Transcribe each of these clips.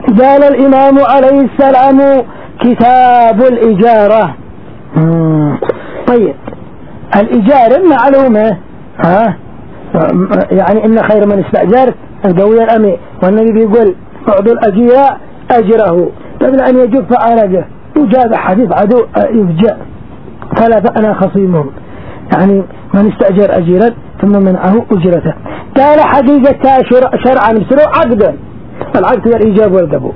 قال الإمام عليه السلام كتاب الإجارة. طيب الإجارة معلومة، يعني إن خير من استأجرت القوي الأمين، والنبي بيقول اعطوا الأجير أجره قبل أن يجف عرجه، وجاء حديث عدو يفجأ قال فأنا خصيمهم، يعني من استأجر أجيرا ثم منعه أجرته. قال حقيقة شرعا بسرو عقدا، العقد هو الإيجاب والقبول.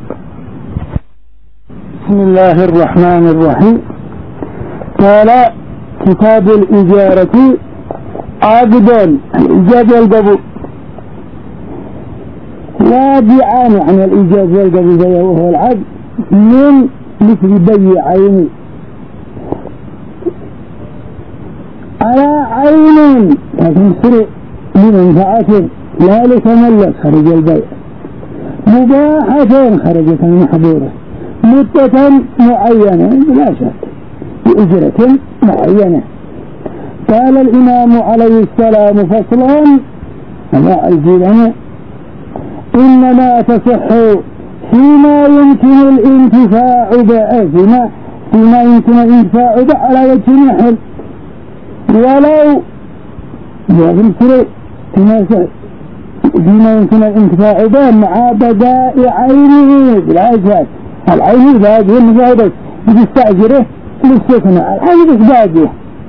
بسم الله الرحمن الرحيم. قال كتاب الإجارة عقدا، الإيجاب والقبول واجعان عن الإيجاب والقبول زي وهو العقد من مثل بيع عيني على عين لكن سرع لمنفعة لا لتملك خرج البيع، مباحة خرجت المحظورة، مدة معينة لا شك بأجرة معينة. قال الإمام عليه السلام فصلا أضاء الجيلان إنما تصح فيما يمكن الانتفاع فيما يمكن الانتفاع على وجه النحل، ولو يغفر فيما يمكن الانتفاع به مع بداء عينه بالعجل. العين باقي المزايدة بتستأجره للسكنة، العين باقي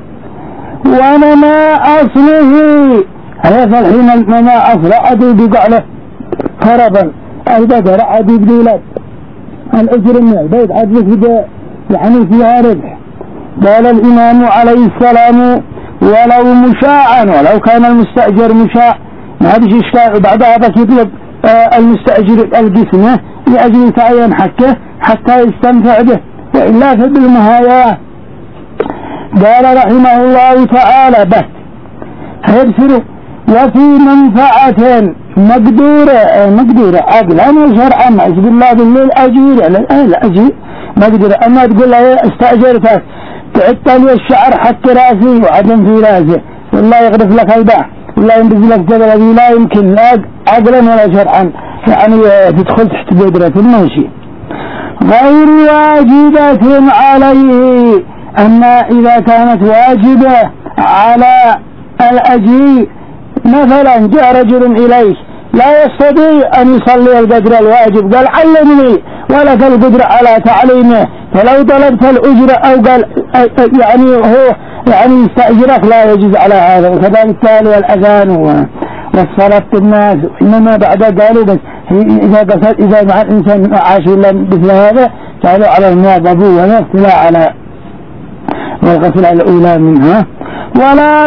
ونما أصله هذا الحين نما أصل عدو بقعله خربا البدر عدو بدولات الأجر من البيت عدو يعني فيها ربح. قال الإمام عليه السلام ولو مشاعا، ولو كان المستأجر مشاع ما فيش إشكال، بعدها بس يطلب المستأجر القسمة لأجل تعين حقه حتى يستنفع به، وإلا فبالنهاية. قال رحمه الله تعالى بس هيبسروا وفي منفعة مقدورة عقلا وشرعا عزب الله بالأجير الأجير مقدورة. أما تقول له استأجرتك تعطى لي الشعر حق راسي وعدم في راسه والله يغرف لك الباع والله ينبذ لك جبل الذي لا يمكن لا عقلا ولا شرعا، يعني تدخل تحت قدرة المنشي غير واجبة عليه. أما إذا كانت واجبة على الأجير مثلا جاء رجل إليه لا يستطيع أن يصلي القدر الواجب قال علمني ولك القدرة على تعليمه، فلو طلبت الأجرة أو قال يعني هو يعني يستأجرك لا يجوز على هذا. وكذلك قال والأذان والصلاة الناس، إنما بعد قالوا بس إذا مع الإنسان عاش إلا مثل هذا قالوا على المواظبة والاطلاع على والغسل الأولى منها. ولا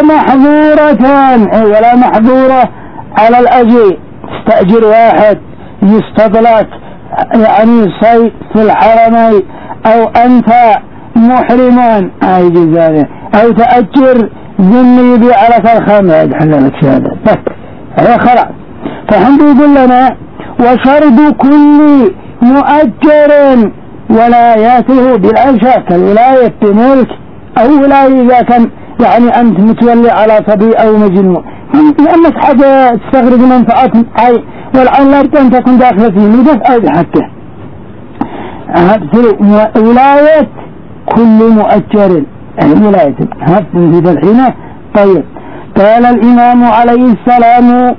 محظورة على الأجير تستأجر واحد يستطلق يعني صيد في الحرمين أو أنت محرما يجوز ذلك، أو تأجر ذمي يبيع لك الخمر يدحل لك شهادة بس هذا خلاص. فهم يقول لنا وشرط كل مؤجر ولاياته بالأشياء كالولاية بملك أو ولاية إذا كان يعني أنت متولي على صبي أو مجنون، لأنك حاجة تستغرق منفعات أي والعين لا أن تكون داخلة فيه مدف أو بحقه. ولاية كل مؤجر يعني ولاية هذا في الحين. طيب قال الإمام عليه السلام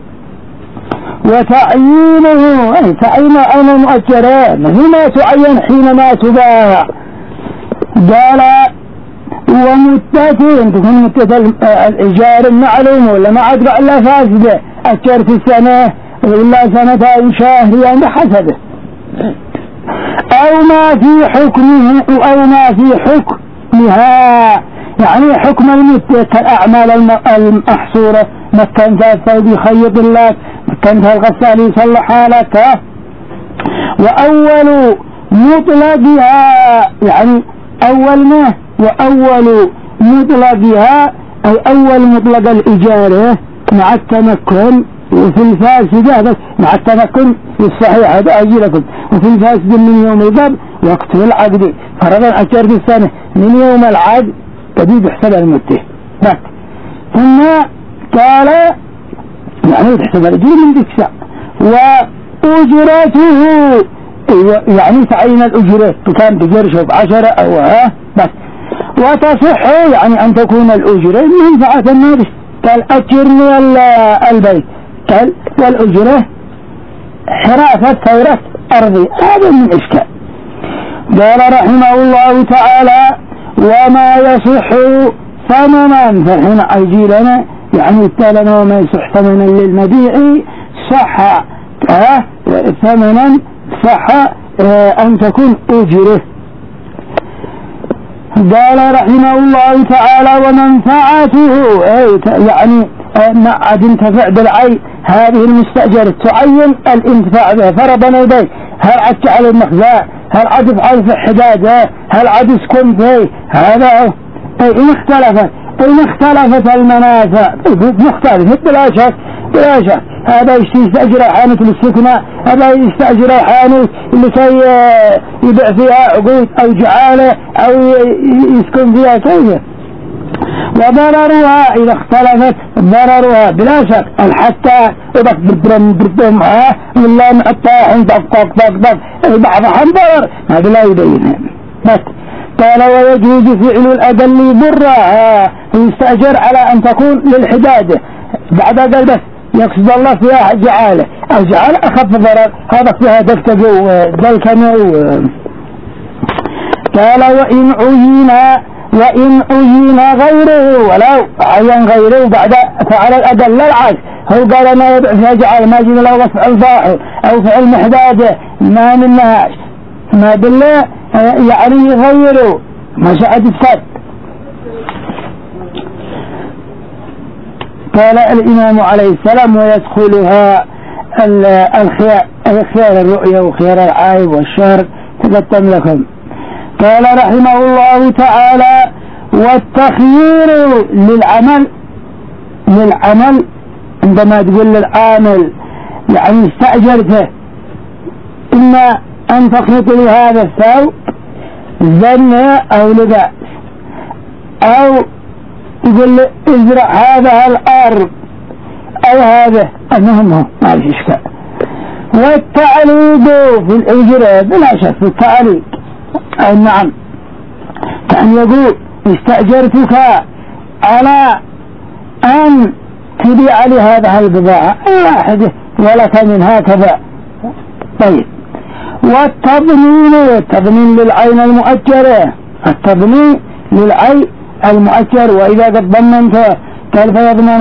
وتعيينه تعيين أنا مؤجرين هنا تعين حينما تباع. قال ومدتين تكون مدة الإيجار المعلوم ولا ما عاد إلا فاسدة أجر في السنة ولا سنتين شهر يعني بحسبه، أو ما في حكمه أو ما في حكمها يعني حكم المدة كالأعمال المحصورة مكنتها الثوب يخيط لك مكنتها الغسال يصلحها لك. وأول مطلقها يعني أول ما وأول مطلقها أي أول مطلق الإجارة مع التمكن وفي الفاسدة بس مع التمكن في الصحيح هذا أجيلكم وفي الفاسد من يوم القبض وقت العقد فرضا أجر في السنة من يوم العقد تبي بحسب المدة بس. ثم قال يعني بحسب الأجر من ذكسا وأجرته يعني تعين الأجرة كان بقرش ب10 أو بس. وتصح يعني أن تكون الأجرة منفعة الناس كالأجر من البيت والأجرة حراسة ثورة أرضي. هذا من إشكال. قال رحمه الله تعالى وما يصح ثمنا، فحين أجي لنا يعني التالنا وما يصح ثمنا للمبيع صح ثمنا صح أن تكون أجره. قال رحمه الله تعالى ومنفعته يعني عد انتفع بالعين هذه المستأجر تعين الانتفاع به فرضا يديه، هل عد على المخزاء، هل عد يفعل في الحدادة، هل عد يسكن فيه، هذا إن اختلفت المنافع مختلفة بلا شك هذا يستأجر حانة للسكنة، هذا يستأجر حانة لكي يبيع فيها عقود أو جعالة أو يسكن فيها كيف. وضررها إذا اختلفت ضررها بلا شك الحتى إذا بردهم ولا نحطها طق بعضها ضرر هذا لا يبينها بس. قال ويجوز فعل الأدل ضرها يستأجر على أن تكون للحدادة بعد قال بس يقصد الله فيها جعالة أو جعالة أخف ضرر هذا فيها دفتجو دلكنو. قال وإن عين غيره ولو عين غيره بعد فعل الأدل للعكس هو قال ما يبع فيها جعالة ما جينا له وصف الضاحي أو فعل محدادة ما منهاش ما بالله يعني يغيروا ما شاء تفسد. قال الإمام عليه السلام ويدخلها الخيار الرؤية وخيار العائب والشهر تقدم لكم. قال رحمه الله تعالى والتخيير للعمل عندما تقول للعامل يعني استأجرته إما أن تخلط لهذا الثوب زنة أو لباس أو يقول له ازرع هذا الأرض أو هذا المهم ما في إشكال. والتعليق في الأجرة بلا شك في التعليق أي نعم كأن يقول استأجرتك على أن تبيع لي هذه البضاعة واحدة ولك من هكذا. طيب والتضمين للعين المؤجرة التضمين للعين المؤجر وإذا قد ضمنت كيف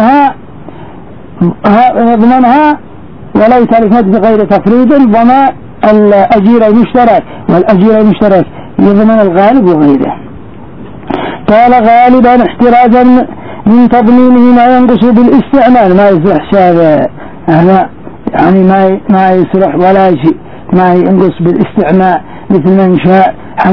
يضمنها ولو تلفت بغير تفريط ضمان الأجير المشترك والأجير المشترك يضمن الغالب وغيره. قال غالبا احترازا من تضمينه ما ينقص بالاستعمال ما يصلح هذا يعني ما يصلح ولا شيء ما ينقص بالاستعمال مثل من شاء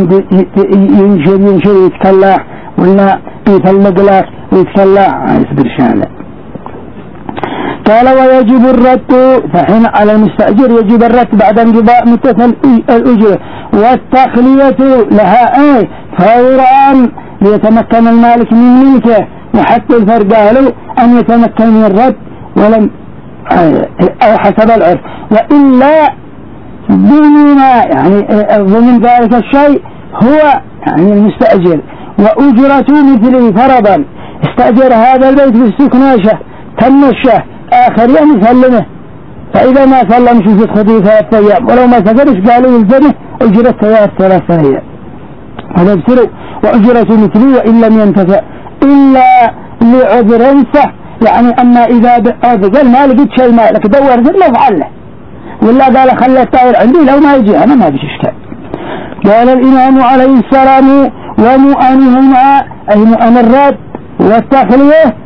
ينشر يتكلح ولا يفلق لك ويتكلح يصبر شانه. قال ويجب الرد فحين على المستأجر يجب الرد بعد انقضاء مدة الأجرة والتخلية لها فورا ليتمكن المالك من ملكه وحتى الفرق له أن يتمكن من الرد ولم أو حسب العرف وإلا ضمن يعني ضمن ذلك الشيء هو يعني المستأجر وأجرته مثله فرضا استأجر هذا البيت بالسكناشة تمشه آخر يوم يسلمه فإذا ما سلم شو تخذيه 3 أيام ولو ما سجرش قالوا يلزمه أجرته 3 أيام هذا بسرو وأجرته مثله وإن لم ينتفع إلا لعذر صح يعني أما إذا قال ما لقيت شيء مالك دور ذله وفعله ولا قال خلي الطائر عندي لو ما يجي أنا ما فيش إشكال. قال الإمام عليه السلام ومؤنهما أي مؤن الرد والتخلية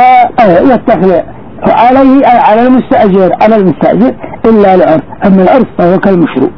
عليه أي على المستأجر إلا العرف أما العرف فهو كالمشروع.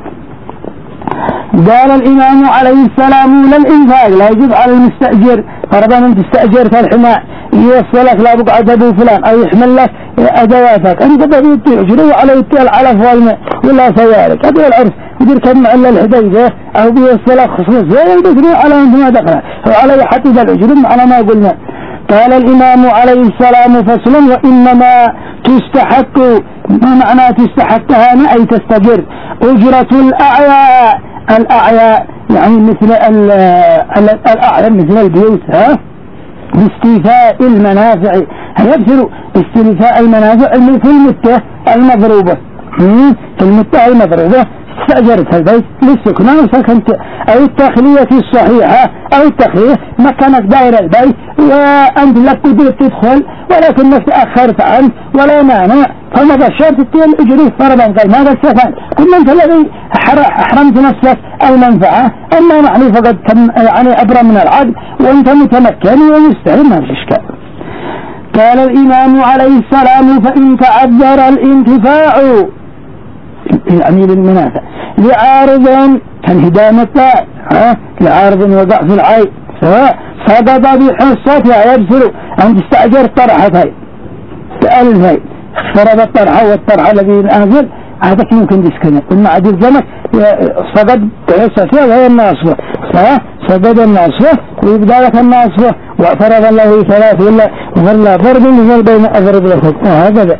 قال الإمام عليه السلام للإنفاق لا يجب على المستأجر فرضا أن تستأجر في الحماء يوصلك لا بقعد أبو فلان أو يحمل لك أدواتك أنت بدي أجره على يتيال على فوالماء ولا سيارك هذا العرف يدير كم على الحديدة أو بيوصلك خصوص ويدخلوا على أنت ما دخل وعلى حتى الأجر على ما قلنا. قال الإمام عليه السلام فصل وإنما تستحق، ما معنى تستحقها أي تستجر أجرة الأعياء. الأعياء يعني مثل الأعياء مثل البيوت باستيفاء المنافع، هيبصروا استيفاء المنافع في المتة المضروبة، في المتة المضروبة استأجرت البيت للسكنة وسكنت، أو التخلية الصحيحة أو التخلية مكانك دائرة البيت وأنت لك قدرة تدخل ولكنك تأخرت عنه ولا مانع، فما بشرت الأجري فرضا قال ماذا السفن كل أنت الذي أحرمت نفسك المنفعة، أما نحن فقد يعني أبرى من العقد وأنت متمكن ومستعد ما في إشكال. قال الإمام عليه السلام فإن تعذر الانتفاع يعني للمنافع لعارض كالهدام الطائع لعارض وقع في العين سواء سقط بحصتها، يبصر أن تستأجر طرحتين بألفين فرض الطرحة والطرحة الذي نازل هذا يمكن تسكنه ثم عاد الزمك سقط بحصتها وهي الناصفة سقط الناصفة ويبدأ لك الناصفة وفرض الله ثلاث ولا فرض مثل بين أضرب لكم وهكذا.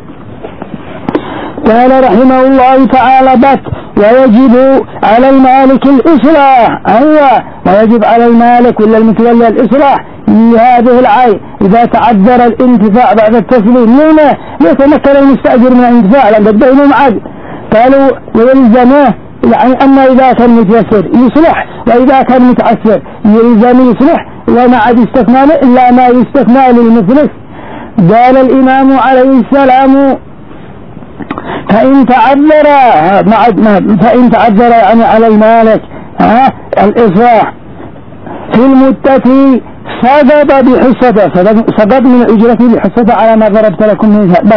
قال رحمه الله تعالى ويجب على المالك الإصلاح، ويجب على المالك ولا المتولى الإصلاح لهذه العين إذا تعذر الانتفاع بعد التسليم لما يتمكن المستأجر من الانتفاع لأن قد بينهم عقد. قالوا ويلزمه يعني أما إذا كان متيسر يصلح وإذا كان متعسر يلزم يصلح وما عاد يستثنى إلا ما يستثنى للمفلس. قال الإمام عليه السلام فإن تعذر يعني على المالك الإصلاح في المتة سقط بحصته، سقط من أجرته بحصته على ما ضربت لكم منها بس.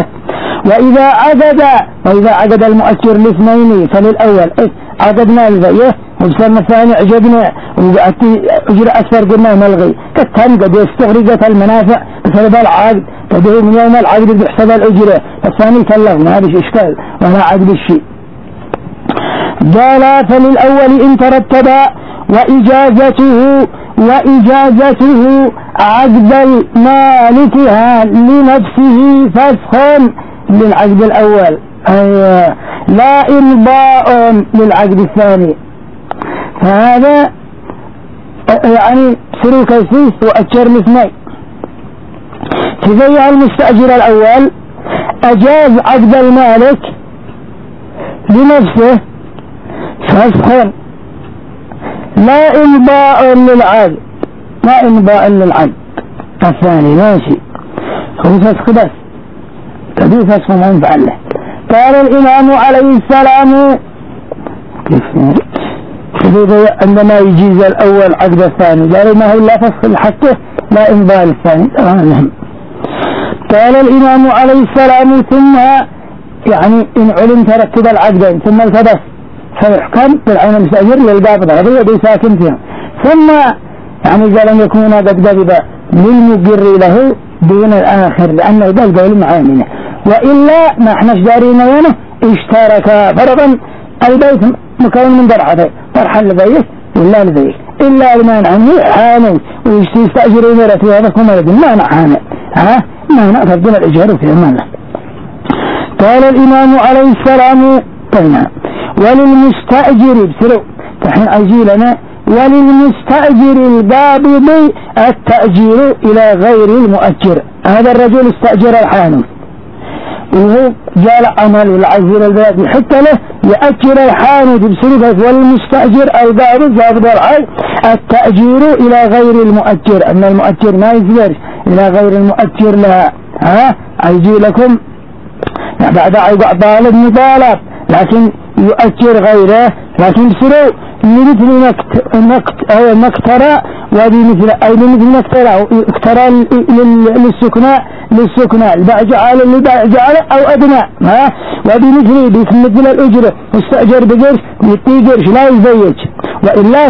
وإذا عقد المؤثر الاثنين فللأول عقدنا البيع وبصرنا الثاني عجبنا أجر أكثر قلنا ملغي كالتهم قد استغرقت المنافع بسبب العقد قد من يوم العقد بحسب الأجرة الثاني كله ما هذا إشكال ولا عقد الشيء. قال فللأول إن ترتب وإجازته عقد مالكها لنفسه فسخ للعقد الأول لا إمضاء للعقد الثاني، فهذا يعني سلوك السيس وأجر الاثنين. كذا المستأجر الأول أجاز عقد المالك لنفسه فسخ لا إمضاء للعقد الثاني ماشي هو فسخ بس كذا فسخ ما ينفع له. قال الإمام عليه السلام عندما يجيز الأول عقد الثاني قال ما هو لا فسخ حقه لا إمضاء للثاني. قال الإمام عليه السلام ثم يعني إن علم ترتب العقدين ثم التبس فيحكم بالعين المستأجر للقابض هذا يدي ساكن فيها، ثم يعني قال أن يكون قد قبض للمجر له دون الآخر لأنه ده القول معامله، وإلا ما احناش دارين وينه اشترك فرضا البيت مكون من درعتين طرحا لبيت ولا لبيت إلا لما نعنه حانه ويستأجر إمارته هذا كما يدن ما نحانه ما نأخذ الإجهار في أمانه. قال الإمام عليه السلام طينا وللمستأجر بسرو فحين أجيلنا وللمستأجر القابض التأجير إلى غير المؤجر. هذا الرجل استأجر الحانوت وهو جال عمل والعزير البلد حتى له يأجر الحانوت بسرو والمستأجر القابض قابض العين التأجير إلى غير المؤجر أن المؤجر ما يزير إلى غير المؤجر لها أيجي لكم بعد عقد طالب مطالب لكن يؤجر غيره لكن بسرو لمثل نكترى وبمثل أي لمثل نكترى للسكناء الباع جعل للباع جعل أو أدنى وبمثل الأجرة مستأجر بقرش يتي قرش لا يزيج وإلا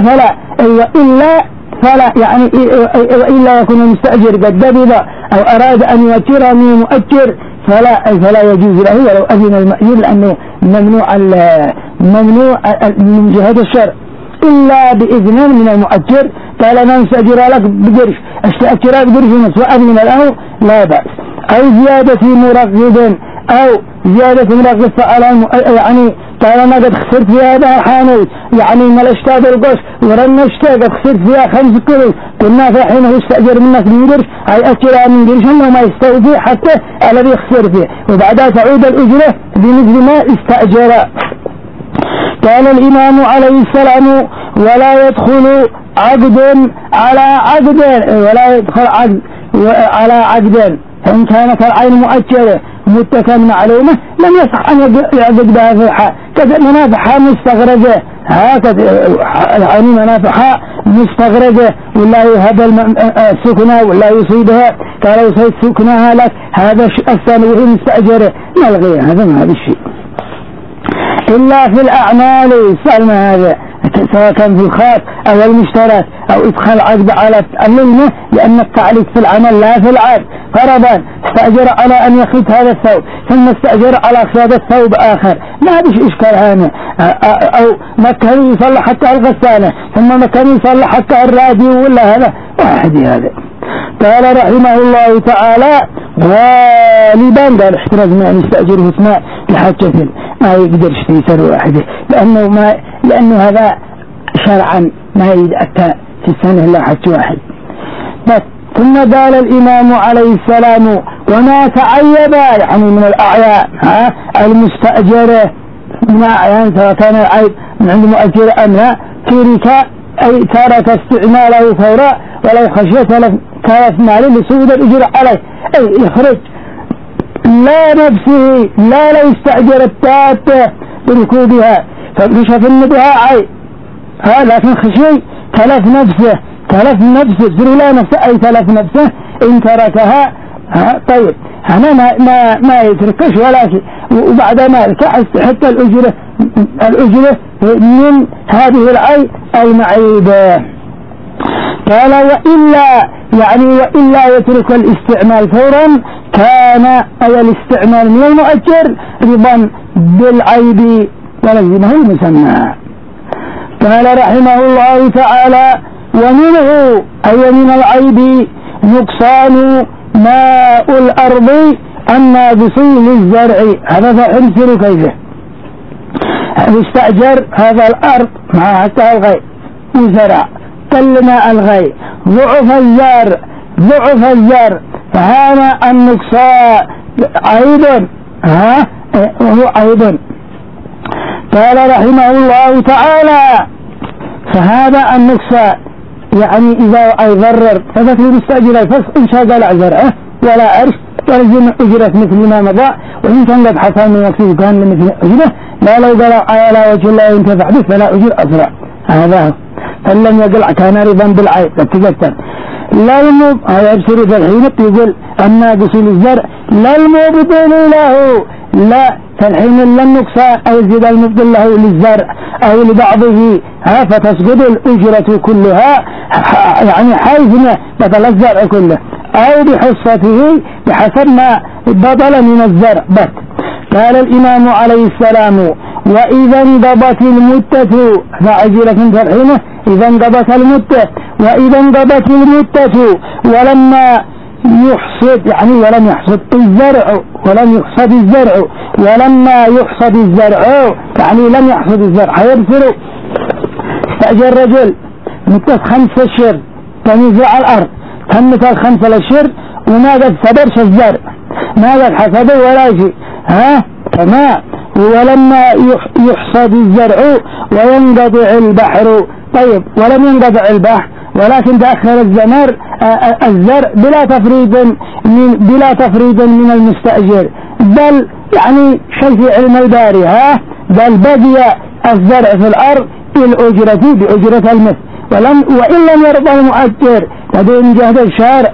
فلا يعني وإلا يكون المستأجر قد دبض أو أراد أن يؤجر من مؤجر فلا يجوز له ولو أذن المأجور لأنه ممنوع من جهة الشرع إلا بإذن من المؤجر قال أنا مستأجر لك بقرش، أستأجر بقرش ونصف وأذن له لا بأس. أو زيادة مرغب، أو زيادة مرغب فعلا يعني قال أنا قد خسرت في هذا الحانوت، يعني ما الاشتاد القش ورنا اشتاد قد خسرت فيها 5 كيلو، قلنا في حينه يستأجر منك من قرش، أي أجرها من قرش أنه ما يستوفي حتى الذي خسر فيه، وبعدها تعود الأجرة بمثل ما استأجر. قال الإمام عليه السلام ولا يدخل عقد على عقد، ولا يدخل عقد على عقد فإن كانت العين مؤجرة متكا معلومة لم يصح أن يعقد بها في الحال، كذا منافعها مستغرقة، هكذا العين منافعها مستغرقة، ولا يهب السكنة ولا يصيبها، قال يصيد سكنها لك، هذا الثاني وهي مستأجرة نلغيها، هذا ما هذا الشيء. إلا في الأعمال يسألنا هذا سواء كان في الخاص أو المشترك أو إدخال عقد على اللينة، لأن التعليق في العمل لا في العقد. فرضا استأجر على أن يخيط هذا الثوب ثم استأجر على خياطة ثوب آخر، ما بيش إشكال هنا، أو مكان يصلح حتى الغسالة ثم مكان يصلح حتى الراديو ولا هذا واحد. هذا قال رحمه الله تعالى غالبا قال احتراز ما أن يستأجره اثناء لحاجة ما يقدرش في سنة واحدة، لأنه هذا شرعا ما يتأتى في السنة إلا حج واحد بس. ثم قال الإمام عليه السلام وما تعيب يعني من الأعيان المستأجرة من أعيان سواء كان العيب من عند مؤجر أم لا، ترك أي ترك استعماله فورا ولا خشية تلف ماله لسود الأجر عليه، أي يخرج لا نفسه لا يستأجر التاتة بركوبها فبشف النبها عيب، لكن خشي تلف نفسه لا نفسه أي تلف نفسه إن تركها. طيب أنا ما يتركش ولا شيء، وبعد ما حتى الأجرة من هذه العيب أي معيبة. قال وإلا يترك الاستعمال فورا كان أي الاستعمال من المؤجر رضا بالعيب ولزمه المسمى. قال رحمه الله تعالى ومنه أي من العيب نقصان ماء الأرض الناقص للزرع، هذا فأمثل كيفه يستأجر هذا الأرض مع حتى الغير وزرع قل ماء الغير ضعف الزرع فهذا النقصان عيب، وهو عيب. قال رحمه الله تعالى فهذا النقصان يعني إذا يضرر فقط المستأجر الفسق إن شاء قال زرعه ولا أرش تلزم أجرة مثل ما مضى، وإن كان قد حصل من نفسه كان مثل أجرة لا لو قال على وجه الله ينتفع به فلا أجر أسرع. هذا فإن لم يقلع كان رضا بالعيب تتذكر. لا هذا يبصر ذا الحين يقول الناقص للزرع لا المبطل له، لا فالحين لم نقصى أو يزيد المبطل له للزرع أو لبعضه فتسقط الأجرة كلها، يعني حيث بطل الزرع كله أو بحصته بحسب ما بطل من الزرع بس. قال الإمام عليه السلام وإذا انقضت المدة فعجلة فرحينه إذا انقضت المدة، وإذا انقضت المدة ولما يحصد يعني ولم يحصد الزرع ولما يحصد الزرع يعني لم يحصد الزرع هيبصر. استأجر رجل مدة 5 أشهر كان يزرع الأرض تمت 5 أشهر وما قد صدرش الزرع ما قد حصده ولا شيء تمام، ولما يحصد الزرع وينقطع البحر. طيب ولم ينقطع البحر ولكن تأخر الزرع بلا تفريط من المستأجر، بل يعني شيء في علم الباري بل بقي الزرع في الأرض بالأجرة بأجرة المثل، وإن لم يرضى المؤجر بدون جهد الشارع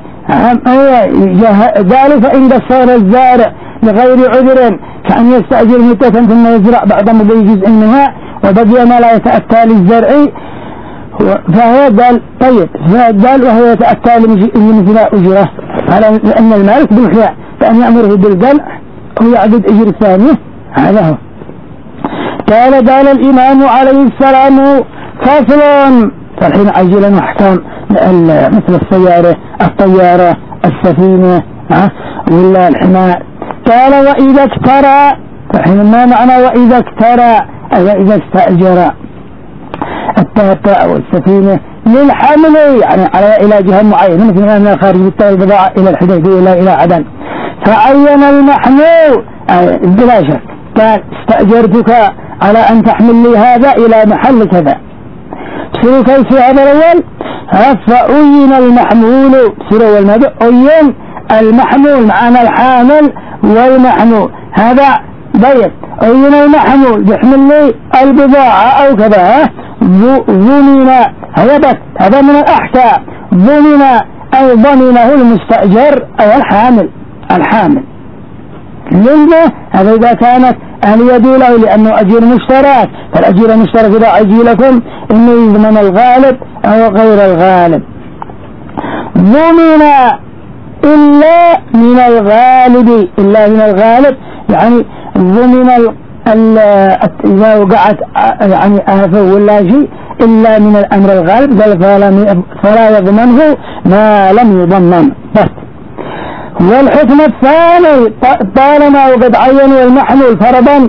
قالوا فإن قصر الزارع لغير عذر كأن يستأجر مدة ثم يزرع بعد مضي جزء منها وبقي ما لا يتأتى للزرع فهو قال طيب قال وهو يتأتى لمثل أجره، على أن المالك بالخيار فأن يأمره بالقلع ويعدد أجر الثانية. هذا هو. قال الإمام عليه السلام فصل فالحين عجلا أحكام مثل السيارة، الطيارة، السفينة، ولا الحمار. قال وإذا اكترى، فالحين ما معنى وإذا اكترى؟ أي إذا استأجر التابة أو السفينة للحمل، يعني إلى جهة معينة، مثل أن خارج البضاعة إلى الحديبية إلى عدن، فعين المحمول بلا شك، قال استأجرتك على أن تحمل لي هذا إلى محل كذا. سيروا كيف هذا الأول؟ فأين المحمول، سيروا المدى أين المحمول، معنا الحامل والمحمول، هذا بيت. أين المحمول بيحمل لي البضاعة أو كذا، ضمن، هذا من الأحكام، ضمن أو ضمنه المستأجر أو الحامل لأنه هذا إذا كانت اليد له، لأنه أجير مشترك، فالأجير المشترك إذا أجي لكم إنه يضمن الغالب أو غير الغالب. ضمن إلا من الغالب، يعني ضمن إذا وقعت يعني آفة ولا شيء إلا من الأمر الغالب، فلا يضمنه ما لم يضمن بس. والحكم الثاني طالما وقد عينوا المحمول فرضا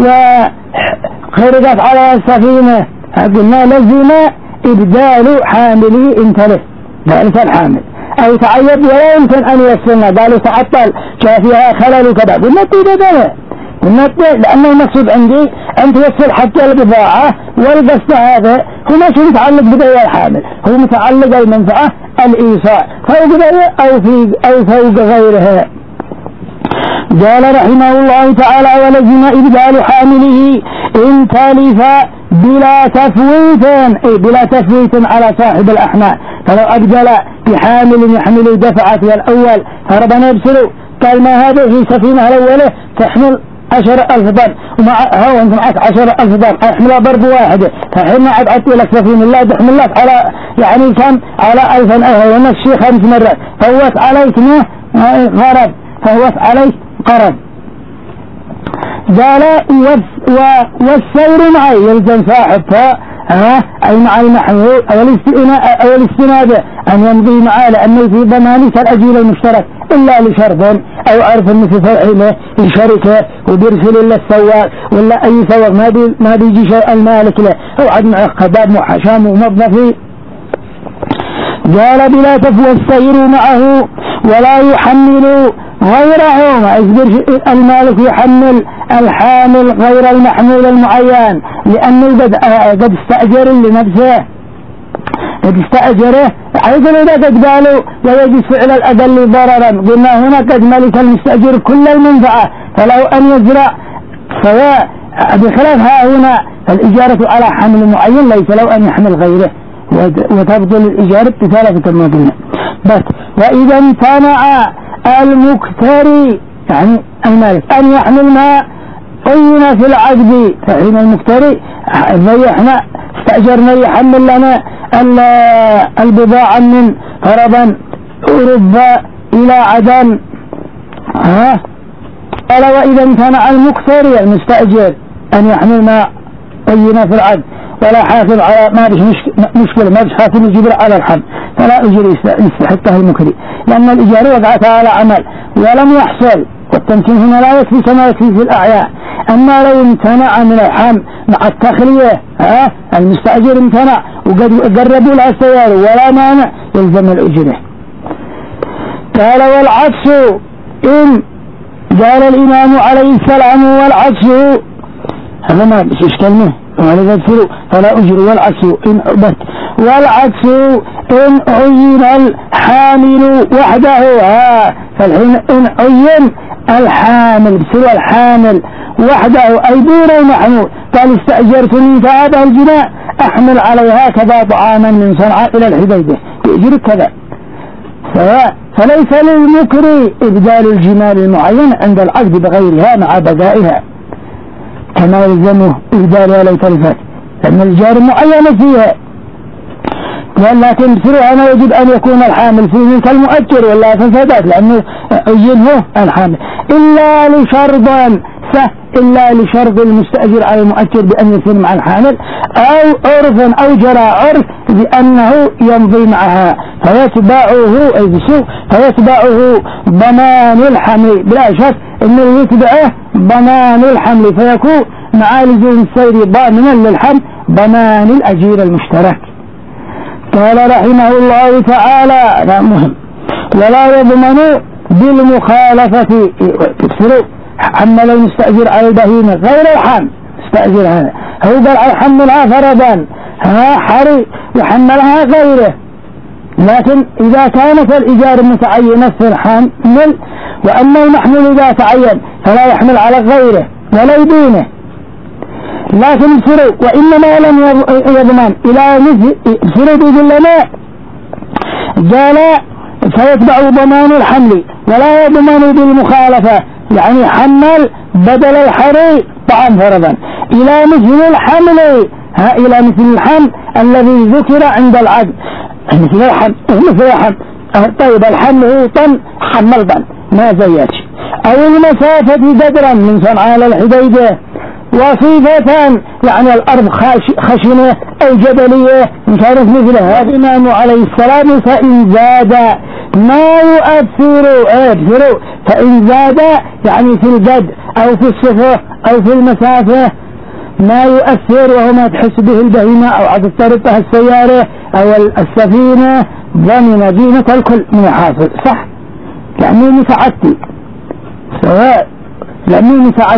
وخرجت على السفينة، قلنا لزم إبدال حامله انتبه ذلك الحامل، أو تعيب ولا يمكن أن يوصلنا، قالوا تعطل جاء فيها خلل كذا، قلنا تبدله، لأنه المقصود عندي أن توصل حتى البضاعة، والقصد هذا هو ما شو متعلق ببيع الحامل، هو متعلق المنفعة الإيصال فوق بيع أو فوق غيرها. قال رحمه الله تعالى ولزم إبدال حامله إن تلف بلا تفويت على صاحب الأحمال. فلو أبدل بحامل يحمل دفعة الأول فربنا يبسلوا، قال ما هذا في سفينة الأولى تحمل 10,000 طن، ومع أنت معك 10,000 طن أحملها ضرب واحدة، فحين عدت لك سفينة لا تحمل لك على يعني كم على 1000 ونفسي 5 مرات، فهوت عليك غرض، فهوت عليك قرض. قال والسير معي يلزم صاحبها أي مع المحمول أو الاستنادة أن يمضي معه، لأنه في ضمانه كالأجير المشترك إلا لشرط أو عرف مثل فرعه الشركة وبيرسل للسواق ولا أي سواق ما بيجي شيء المالك له أو عدم خدام وحشام وموظفين. قال بلا تفوى السير معه ولا يحمل غيره، ما يصبر المالك يحمل الحامل غير المحمول المعين، لأنه قد استأجر لنفسه، قد استأجره أيضا إذا قد قالوا ويجب فعل الأقل ضررا، قلنا هنا قد ملك المستأجر كل المنفعة، فلو أن يزرع سواء بخلافها هنا الإجارة على حمل معين ليس لو أن يحمل غيره، وتبطل الإجارة بثلاثة كما قلنا بس. وإذا امتنع المكتري يعني المالك أن يحمل ما قينا في العقد، فحين المكتري زي احنا استأجرنا يحمل لنا البضاعة من فرضا أوروبا إلى عدن، قال وإذا امتنع المكتري المستأجر أن يحمل ما قينا في العقد ولا حافظ على ما بش مشكلة، ما بش حافظ يجبر على الحمل، فلا أجر يستحقه المكري، لأن الإجارة وقعت على عمل ولم يحصل، والتمكين هنا لا يكفي كما يكفي في الأعيان. أما لو امتنع من الحمل مع التخلية المستأجر امتنع وقد قربوا لها السيارة ولا مانع يلزم الأجرة. قال والعكس إن قال الإمام عليه السلام والعكس، هذا ما بس كلمة ولا يدفروا فلا أجر. والعكس إن بس والعكس إن عين الحامل وحده، فالحين إن عين الحامل بسوى الحامل وحده أي دون المحمول، قال استأجرتني فهذا الجناء أحمل عليها كذا طعاما من صنعاء إلى الحديبية بأجر كذا، فليس للمكري إبدال الجمال المعين عند العقد بغيرها مع بقائها كما يلزمه إبدالها لو تلفت، لأن الجار معينة فيها. ولكن بسرعة أنا يجب أن يكون الحامل فيه كالمؤجر ولا فسادات، لأنه عينه الحامل إلا لشرط إلا لشرط المستأجر على المؤجر بأن يسير مع الحامل، أو عرفا أو جرى عرف بأنه يمضي معها فيتبعه أي بسوء فيتبعه ضمان الحمل، بلا شك أنه يتبعه ضمان الحمل فيكون مع لزوم السير ضامنا للحمل ضمان الأجير المشترك. قال رحمه الله تعالى لا مهم ولا يضمن بالمخالفة تفسروا حمل المستأجر على البهيمة غير الحمل استأجر هذا هو قال حملها فرضا حري وحملها غيره، لكن إذا كانت الإيجار متعينة في الحمل وأما المحمول إذا تعين فلا يحمل على غيره ولا يدينه، لكن بسروا وإنما لم يضمن إلى مثل بسروا بيقول لنا قال فيتبع ضمان الحمل ولا يضمن بالمخالفة، يعني حمل بدل الحري طعام فرضا إلى مثل الحمل إلى مثل الحمل الذي ذكر عند العقد مثل الحمل طيب الحمل هو طن حمل طن ما زيتش، أو المسافة قدرا من صنعاء للحديدة وصيفة يعني الأرض خشنة أو جبلية إن كانت مثلها الإمام عليه السلام فإن زاد ما يؤثر فإن زاد يعني في الجد أو في الصفة أو في المسافة ما يؤثر وهو ما تحس به البهيمة أو عدد طريقها السيارة أو السفينة ضمن قيمة الكل من حاصل صح، يعني متعدي سواء يعني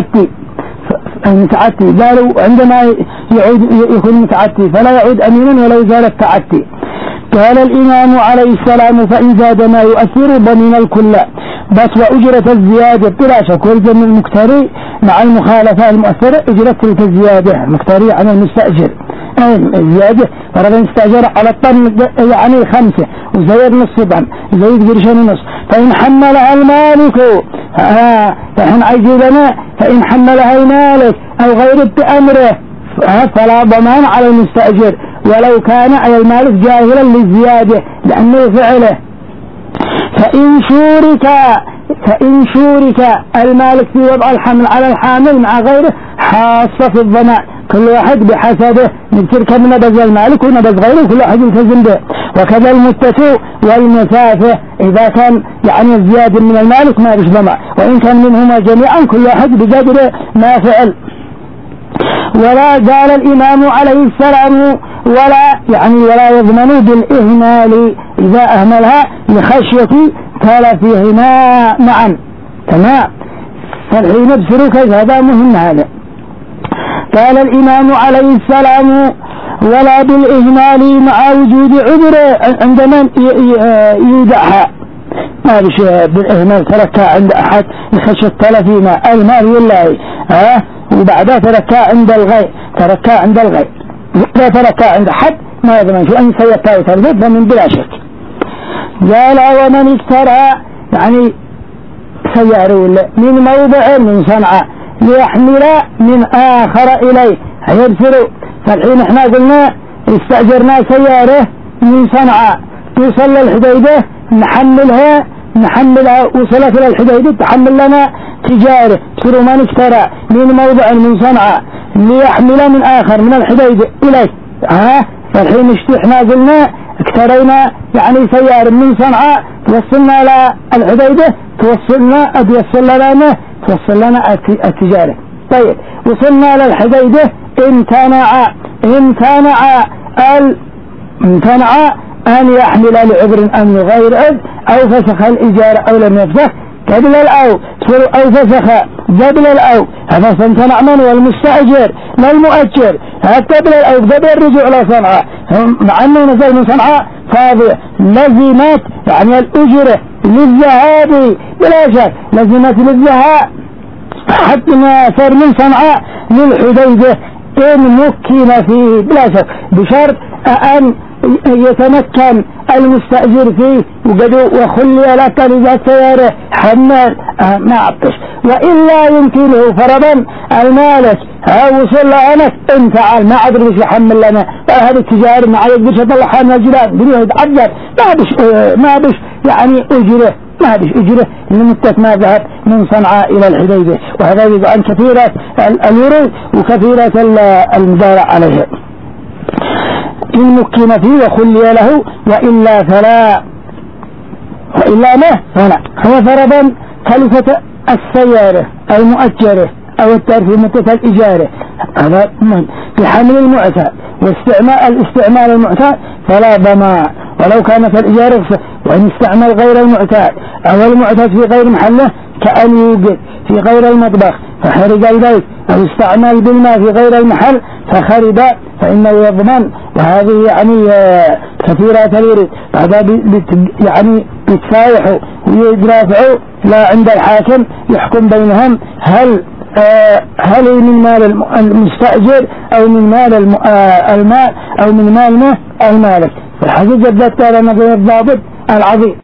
متعدي قالوا عندما يعود يكون متعدي فلا يعود أمينا ولا يزال التعدي. قال الإمام عليه السلام فإن زاد ما يؤثر ضمن الكل بس وأجرة الزيادة بلا شك والجن المكتري مع المخالفة المؤثرة أجرة تلك الزيادة مكتري عن المستأجر الزيادة فرضا استأجر على الطن يعني 5 وزيد نص طن زيد قرشين ونص فإن حملها المالك فإن عجبنا فإن حملها المالك أو غير بأمره فلا ضمان على المستأجر ولو كان على المالك جاهلا للزيادة لأنه فعله. فإن شورك المالك في وضع الحمل على الحامل مع غيره حاصة في الضمان كل واحد بحسبه نبترك من نبذ المالك ونبذ غيره كل واحد يلتزم به، وكذا المتفق والمسافة إذا كان يعني الزيادة من المالك ما بش ضمان وإن كان منهما جميعا كل واحد بقدر ما فعل. ولا قال الإمام عليه السلام ولا يضمن بالإهمال إذا أهملها لخشية تلفهما معا تمام فالحين بسروا كيف هذا مهم هذا. قال الإمام عليه السلام ولا بالإهمال مع وجود عذر عندما يودعها ما بش بالإهمال تركها عند أحد لخشية تلفهما المال والله وبعدها تركها عند الغير لا تركها عند حد ما يضمن شو أن سيئتها وتردد فمن بلا شك. قال ومن اشترى يعني سيارة من موضع من صنعاء ليحمل من آخر إليه هيبسروا فالحين احنا قلنا استأجرنا سيارة من صنعاء توصل للحديدة نحملها وصلت إلى الحديدة تحمل لنا تجارة بسروا من اشترى من موضع من صنعاء ليحمل من آخر من الحديدة إليه فالحين احنا قلنا اكترينا يعني سيارة من صنعاء توصلنا إلى الحديدة توصل لنا التجارة. طيب وصلنا للحديدة امتنع أن يحمل لعذر أم غير عذر أو فسخ الإجارة أو لم يفسخ قبل الأو أو فسخ قبل الأو هذا سنتنع من والمستأجر للمؤجر قبل الأو قبل الرجوع إلى صنعاء مع أنه نزل من صنعاء فاضية لزمت يعني الأجرة للذهاب بلا شك لزمت للذهاب حتى ما صار من صنعاء للحديدة إن مكن فيه بلا شك بشرط أن يتمكن المستأجر فيه وخلي لك لذا سيارة حمال ما عطش وإلا يمكنه فرضا المالك وصل لعنك انت عال ما عدر بش يحمل لنا هذا التجار ما عدر بش يطلع حامل الجلال بديه يتعذر ما بش يعني أجره ما عادش أجره لمدة ما ذهب من صنعاء إلى الحديبية. وهذا يدل عن كثيرة الورود وكثيرة المزارع عليها. إن مكن فيه وخلي له وإلا فلا، وإلا ما فلا. هو فرضا كلفة السيارة أو مؤجرة أو الترفيه مدة الإجارة، هذا في حمل المعتاد والاستعمال المعتاد فلا ضمان، ولو كانت الإجارة. وإن استعمل غير المعتاد أو المعتاد في غير محله كأن يوجد في غير المطبخ فخرج البيت، أو استعمل بالماء في غير المحل فخرب فإنه يضمن. وهذه يعني كثيرة الورد، هذا يعني يتفاوحوا ويدافعوا لا عند الحاكم يحكم بينهم هل من مال المستأجر أو من مال المال أو من مال المالك. الحقيقة ذات هذا الضابط العظيم.